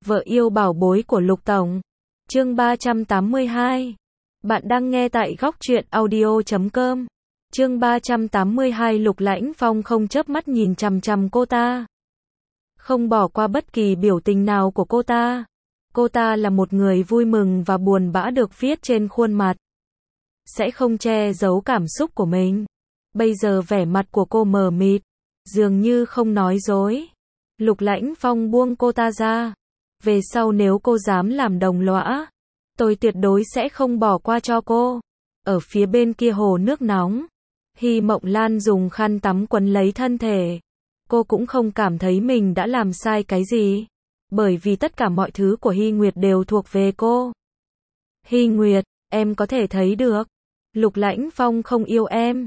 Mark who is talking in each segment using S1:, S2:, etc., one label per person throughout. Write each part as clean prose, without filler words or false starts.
S1: Vợ yêu bảo bối của Lục Tổng. Chương 382. Bạn đang nghe tại góc truyện audio.com. Chương 382. Lục Lãnh Phong không chớp mắt nhìn chằm chằm cô ta, không bỏ qua bất kỳ biểu tình nào của cô ta. Cô ta là một người vui mừng và buồn bã được viết trên khuôn mặt, sẽ không che giấu cảm xúc của mình. Bây giờ vẻ mặt của cô mờ mịt, dường như không nói dối. Lục Lãnh Phong buông cô ta ra. Về sau nếu cô dám làm đồng lõa, tôi tuyệt đối sẽ không bỏ qua cho cô. Ở phía bên kia hồ nước nóng, Hy Mộng Lan dùng khăn tắm quấn lấy thân thể. Cô cũng không cảm thấy mình đã làm sai cái gì, bởi vì tất cả mọi thứ của Hy Nguyệt đều thuộc về cô. Hy Nguyệt, em có thể thấy được, Lục Lãnh Phong không yêu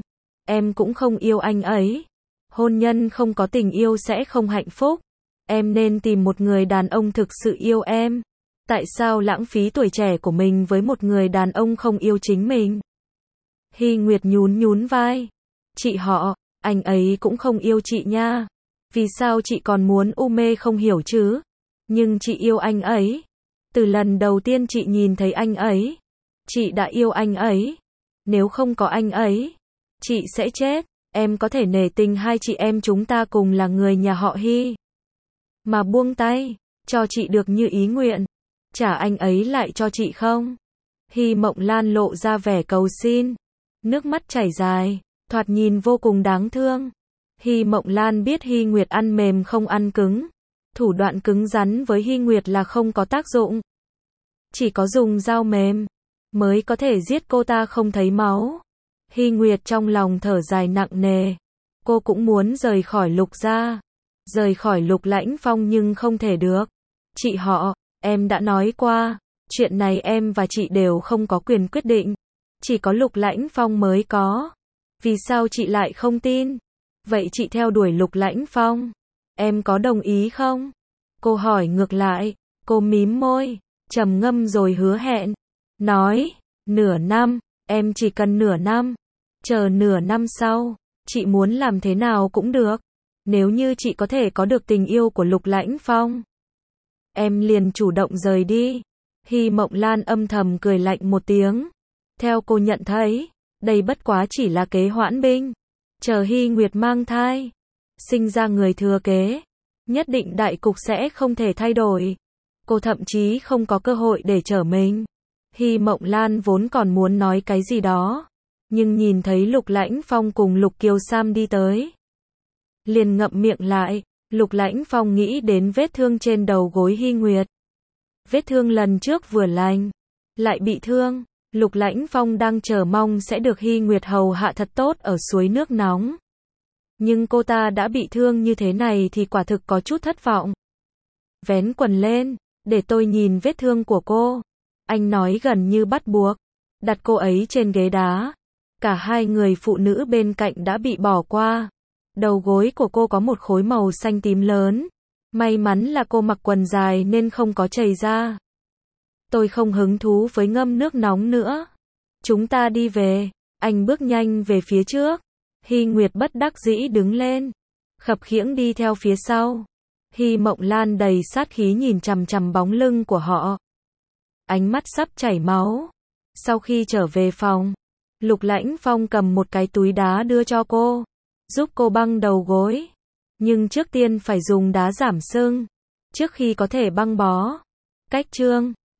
S1: em cũng không yêu anh ấy. Hôn nhân không có tình yêu sẽ không hạnh phúc. Em nên tìm một người đàn ông thực sự yêu em. Tại sao lãng phí tuổi trẻ của mình với một người đàn ông không yêu chính mình? Hy Nguyệt nhún vai. Chị họ, anh ấy cũng không yêu chị nha. Vì sao chị còn muốn mê không hiểu chứ? Nhưng chị yêu anh ấy. Từ lần đầu tiên chị nhìn thấy anh ấy, chị đã yêu anh ấy. Nếu không có anh ấy, chị sẽ chết. Em có thể nể tình hai chị em chúng ta cùng là người nhà họ Hy, mà buông tay, cho chị được như ý nguyện. Trả anh ấy lại cho chị không? Hy Mộng Lan lộ ra vẻ cầu xin, nước mắt chảy dài, thoạt nhìn vô cùng đáng thương. Hy Mộng Lan biết Hy Nguyệt ăn mềm không ăn cứng. Thủ đoạn cứng rắn với Hy Nguyệt là không có tác dụng. Chỉ có dùng dao mềm mới có thể giết cô ta không thấy máu. Hy Nguyệt trong lòng thở dài nặng nề. Cô cũng muốn rời khỏi Lục gia, rời khỏi Lục Lãnh Phong nhưng không thể được. Chị họ, em đã nói qua, chuyện này em và chị đều không có quyền quyết định. Chỉ có Lục Lãnh Phong mới có. Vì sao chị lại không tin? Vậy chị theo đuổi Lục Lãnh Phong, em có đồng ý không? Cô hỏi ngược lại. Cô mím môi, trầm ngâm rồi hứa hẹn. Nói, nửa năm, em chỉ cần nửa năm. Chờ nửa năm sau, chị muốn làm thế nào cũng được. Nếu như chị có thể có được tình yêu của Lục Lãnh Phong, em liền chủ động rời đi. Hy Mộng Lan âm thầm cười lạnh một tiếng. Theo cô nhận thấy, đây bất quá chỉ là kế hoãn binh. Chờ Hy Nguyệt mang thai, sinh ra người thừa kế, nhất định đại cục sẽ không thể thay đổi. Cô thậm chí không có cơ hội để trở mình. Hy Mộng Lan vốn còn muốn nói cái gì đó, nhưng nhìn thấy Lục Lãnh Phong cùng Lục Kiều Sam đi tới, liền ngậm miệng lại. Lục Lãnh Phong nghĩ đến vết thương trên đầu gối Hy Nguyệt. Vết thương lần trước vừa lành, lại bị thương. Lục Lãnh Phong đang chờ mong sẽ được Hy Nguyệt hầu hạ thật tốt ở suối nước nóng. Nhưng cô ta đã bị thương như thế này thì quả thực có chút thất vọng. Vén quần lên, để tôi nhìn vết thương của cô. Anh nói gần như bắt buộc. Đặt cô ấy trên ghế đá. Cả hai người phụ nữ bên cạnh đã bị bỏ qua. Đầu gối của cô có một khối màu xanh tím lớn. May mắn là cô mặc quần dài nên không có chảy ra. Tôi không hứng thú với ngâm nước nóng nữa. Chúng ta đi về. Anh bước nhanh về phía trước. Hy Nguyệt bất đắc dĩ đứng lên, khập khiễng đi theo phía sau. Hy Mộng Lan đầy sát khí nhìn chằm chằm bóng lưng của họ, ánh mắt sắp chảy máu. Sau khi trở về phòng, Lục Lãnh Phong cầm một cái túi đá đưa cho cô, giúp cô băng đầu gối. Nhưng trước tiên phải dùng đá giảm sưng, trước khi có thể băng bó. Cách chương